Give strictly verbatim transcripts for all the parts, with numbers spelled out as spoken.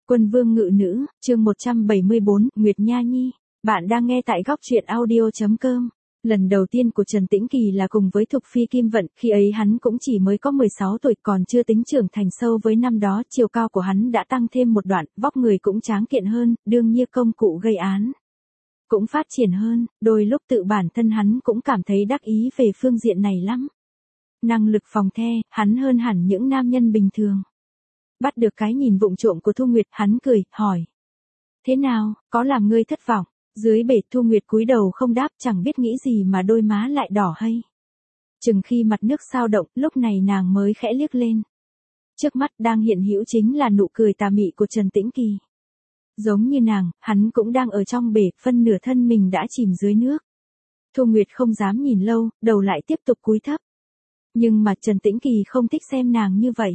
Quân vương ngự nữ, chương một trăm bảy mươi bốn, Nguyệt Nha Nhi. Bạn đang nghe tại góc truyện audio chấm com. Lần đầu tiên của Trần Tĩnh Kỳ là cùng với Thục Phi Kim Vận, khi ấy hắn cũng chỉ mới có mười sáu tuổi, còn chưa tính trưởng thành. Sâu với năm đó, chiều cao của hắn đã tăng thêm một đoạn, vóc người cũng tráng kiện hơn, đương nhiên công cụ gây án cũng phát triển hơn, đôi lúc tự bản thân hắn cũng cảm thấy đắc ý về phương diện này lắm. Năng lực phòng the, hắn hơn hẳn những nam nhân bình thường. Bắt được cái nhìn vụng trộm của Thu Nguyệt, hắn cười, hỏi. Thế nào, có làm ngươi thất vọng? Dưới bể Thu Nguyệt cúi đầu không đáp, chẳng biết nghĩ gì mà đôi má lại đỏ hay. Chừng khi mặt nước sao động, lúc này nàng mới khẽ liếc lên. Trước mắt đang hiện hữu chính là nụ cười tà mị của Trần Tĩnh Kỳ. Giống như nàng, hắn cũng đang ở trong bể, phân nửa thân mình đã chìm dưới nước. Thu Nguyệt không dám nhìn lâu, đầu lại tiếp tục cúi thấp. Nhưng mà Trần Tĩnh Kỳ không thích xem nàng như vậy.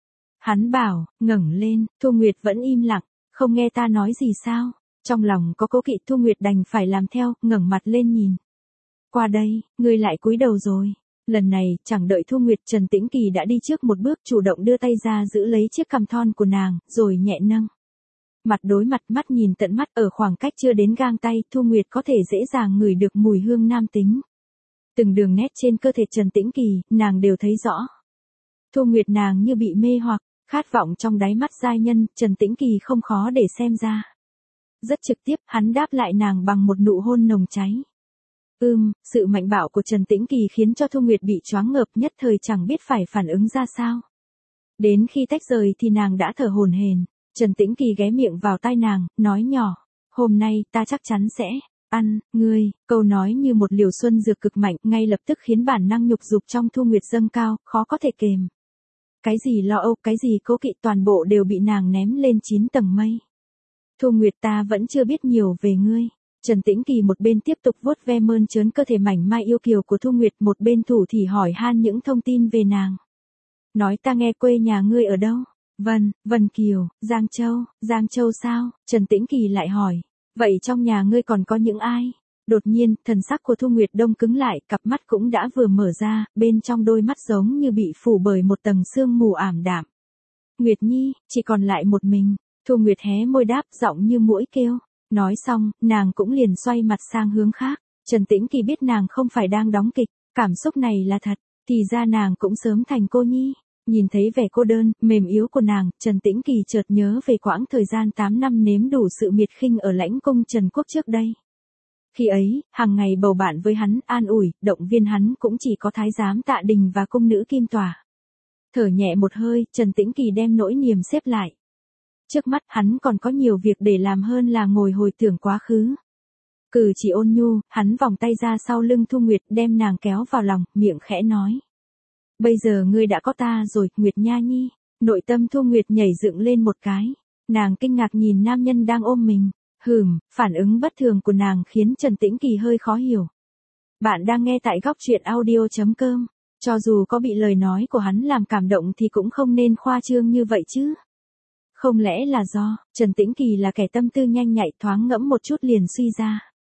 Hắn bảo, ngẩng lên, Thu Nguyệt vẫn im lặng, không nghe ta nói gì sao? Trong lòng có cố kỵ, Thu Nguyệt đành phải làm theo, ngẩng mặt lên nhìn. Qua đây, ngươi lại cúi đầu rồi. Lần này, chẳng đợi Thu Nguyệt, Trần Tĩnh Kỳ đã đi trước một bước, chủ động đưa tay ra giữ lấy chiếc cằm thon của nàng, rồi nhẹ nâng. Mặt đối mặt, mắt nhìn tận mắt, ở khoảng cách chưa đến gang tay, Thu Nguyệt có thể dễ dàng ngửi được mùi hương nam tính. Từng đường nét trên cơ thể Trần Tĩnh Kỳ, nàng đều thấy rõ. Thu Nguyệt nàng như bị mê hoặc, khát vọng trong đáy mắt giai nhân, Trần Tĩnh Kỳ không khó để xem ra. Rất trực tiếp, hắn đáp lại nàng bằng một nụ hôn nồng cháy. Ưm, sự mạnh bạo của Trần Tĩnh Kỳ khiến cho Thu Nguyệt bị choáng ngợp, nhất thời chẳng biết phải phản ứng ra sao. Đến khi tách rời thì nàng đã thở hổn hển. Trần Tĩnh Kỳ ghé miệng vào tai nàng, nói nhỏ, hôm nay ta chắc chắn sẽ ăn ngươi. Câu nói như một liều xuân dược cực mạnh, ngay lập tức khiến bản năng nhục dục trong Thu Nguyệt dâng cao, khó có thể kềm. Cái gì lo âu, cái gì cố kỵ, toàn bộ đều bị nàng ném lên chín tầng mây. Thu Nguyệt, ta vẫn chưa biết nhiều về ngươi. Trần Tĩnh Kỳ một bên tiếp tục vuốt ve mơn trớn cơ thể mảnh mai yêu kiều của Thu Nguyệt, một bên thủ thỉ hỏi han những thông tin về nàng. Nói ta nghe, quê nhà ngươi ở đâu? Vân, Vân Kiều, Giang Châu, Giang Châu sao? Trần Tĩnh Kỳ lại hỏi. Vậy trong nhà ngươi còn có những ai? Đột nhiên, thần sắc của Thu Nguyệt đông cứng lại, cặp mắt cũng đã vừa mở ra, bên trong đôi mắt giống như bị phủ bởi một tầng sương mù ảm đạm. Nguyệt Nhi, chỉ còn lại một mình. Thu Nguyệt hé môi đáp, giọng như muỗi kêu. Nói xong, nàng cũng liền xoay mặt sang hướng khác. Trần Tĩnh Kỳ biết nàng không phải đang đóng kịch, cảm xúc này là thật, thì ra nàng cũng sớm thành cô nhi. Nhìn thấy vẻ cô đơn, mềm yếu của nàng, Trần Tĩnh Kỳ chợt nhớ về quãng thời gian tám năm nếm đủ sự miệt khinh ở lãnh cung Trần Quốc trước đây. Khi ấy, hàng ngày bầu bạn với hắn, an ủi, động viên hắn cũng chỉ có thái giám Tạ Đình và cung nữ Kim Tỏa. Thở nhẹ một hơi, Trần Tĩnh Kỳ đem nỗi niềm xếp lại. Trước mắt hắn còn có nhiều việc để làm hơn là ngồi hồi tưởng quá khứ. Cử chỉ ôn nhu, hắn vòng tay ra sau lưng Thu Nguyệt, đem nàng kéo vào lòng, miệng khẽ nói. Bây giờ ngươi đã có ta rồi, Nguyệt Nha Nhi. Nội tâm Thu Nguyệt nhảy dựng lên một cái. Nàng kinh ngạc nhìn nam nhân đang ôm mình. Hừm, phản ứng bất thường của nàng khiến Trần Tĩnh Kỳ hơi khó hiểu. Bạn đang nghe tại góc truyện audio chấm com. Cho dù có bị lời nói của hắn làm cảm động thì cũng không nên khoa trương như vậy chứ. Không lẽ là do, Trần Tĩnh Kỳ là kẻ tâm tư nhanh nhạy, thoáng ngẫm một chút liền suy ra.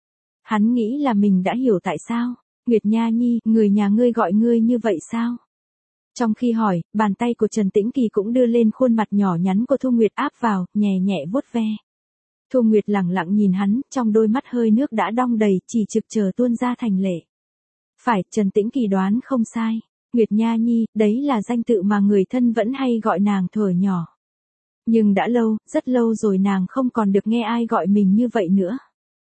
Hắn nghĩ là mình đã hiểu tại sao. Nguyệt Nha Nhi, người nhà ngươi gọi ngươi như vậy sao? Trong khi hỏi, bàn tay của Trần Tĩnh Kỳ cũng đưa lên khuôn mặt nhỏ nhắn của Thu Nguyệt áp vào, nhẹ nhẹ vuốt ve. Thu Nguyệt lẳng lặng nhìn hắn, trong đôi mắt hơi nước đã đong đầy, chỉ trực chờ tuôn ra thành lệ. Phải, Trần Tĩnh Kỳ đoán không sai. Nguyệt Nha Nhi, đấy là danh tự mà người thân vẫn hay gọi nàng thuở nhỏ. Nhưng đã lâu, rất lâu rồi nàng không còn được nghe ai gọi mình như vậy nữa.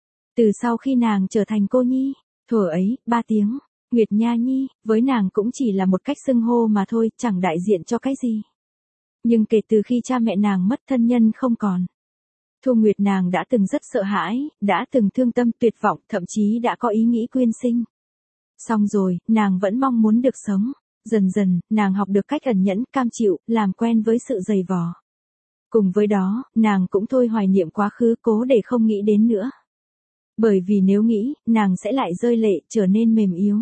Từ sau khi nàng trở thành cô nhi, thuở ấy, ba tiếng. Nguyệt Nha Nhi, với nàng cũng chỉ là một cách xưng hô mà thôi, chẳng đại diện cho cái gì. Nhưng kể từ khi cha mẹ nàng mất, thân nhân không còn. Thu Nguyệt nàng đã từng rất sợ hãi, đã từng thương tâm tuyệt vọng, thậm chí đã có ý nghĩ quyên sinh. Xong rồi, nàng vẫn mong muốn được sống. Dần dần, nàng học được cách ẩn nhẫn, cam chịu, làm quen với sự dày vò. Cùng với đó, nàng cũng thôi hoài niệm quá khứ, cố để không nghĩ đến nữa. Bởi vì nếu nghĩ, nàng sẽ lại rơi lệ, trở nên mềm yếu.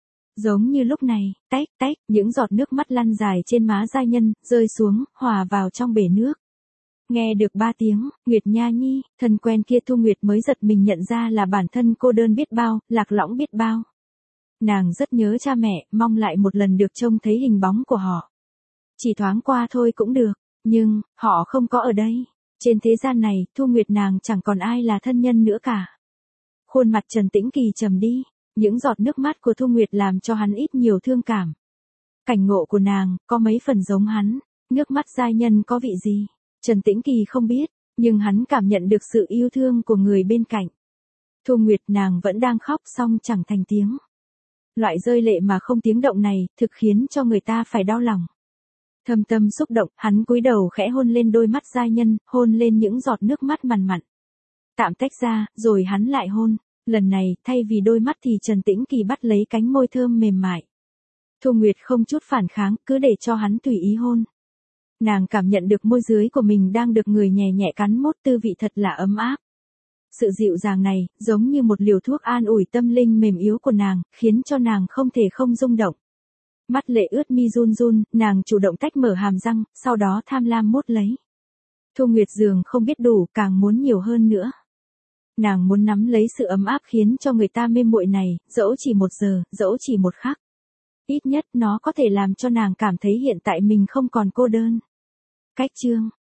Giống như lúc này, tách tách, những giọt nước mắt lăn dài trên má giai nhân, rơi xuống, hòa vào trong bể nước. Nghe được ba tiếng, Nguyệt Nha Nhi, thân quen kia Thu Nguyệt mới giật mình nhận ra là bản thân cô đơn biết bao, lạc lõng biết bao. Nàng rất nhớ cha mẹ, mong lại một lần được trông thấy hình bóng của họ. Chỉ thoáng qua thôi cũng được, nhưng, họ không có ở đây. Trên thế gian này, Thu Nguyệt nàng chẳng còn ai là thân nhân nữa cả. Khuôn mặt Trần Tĩnh Kỳ trầm đi, những giọt nước mắt của Thu Nguyệt làm cho hắn ít nhiều thương cảm. Cảnh ngộ của nàng, có mấy phần giống hắn, nước mắt giai nhân có vị gì, Trần Tĩnh Kỳ không biết, nhưng hắn cảm nhận được sự yêu thương của người bên cạnh. Thu Nguyệt nàng vẫn đang khóc xong chẳng thành tiếng. Loại rơi lệ mà không tiếng động này, thực khiến cho người ta phải đau lòng. Thâm tâm xúc động, hắn cúi đầu khẽ hôn lên đôi mắt giai nhân, hôn lên những giọt nước mắt mằn mặn. Tạm tách ra, rồi hắn lại hôn. Lần này, thay vì đôi mắt thì Trần Tĩnh Kỳ bắt lấy cánh môi thơm mềm mại. Thu Nguyệt không chút phản kháng, cứ để cho hắn tùy ý hôn. Nàng cảm nhận được môi dưới của mình đang được người nhẹ nhẹ cắn mốt, tư vị thật là ấm áp. Sự dịu dàng này, giống như một liều thuốc an ủi tâm linh mềm yếu của nàng, khiến cho nàng không thể không rung động. Mắt lệ ướt mi run run, nàng chủ động tách mở hàm răng, sau đó tham lam mốt lấy. Thu Nguyệt dường không biết đủ, càng muốn nhiều hơn nữa. Nàng muốn nắm lấy sự ấm áp khiến cho người ta mê muội này, dẫu chỉ một giờ, dẫu chỉ một khắc. Ít nhất nó có thể làm cho nàng cảm thấy hiện tại mình không còn cô đơn. Cách chương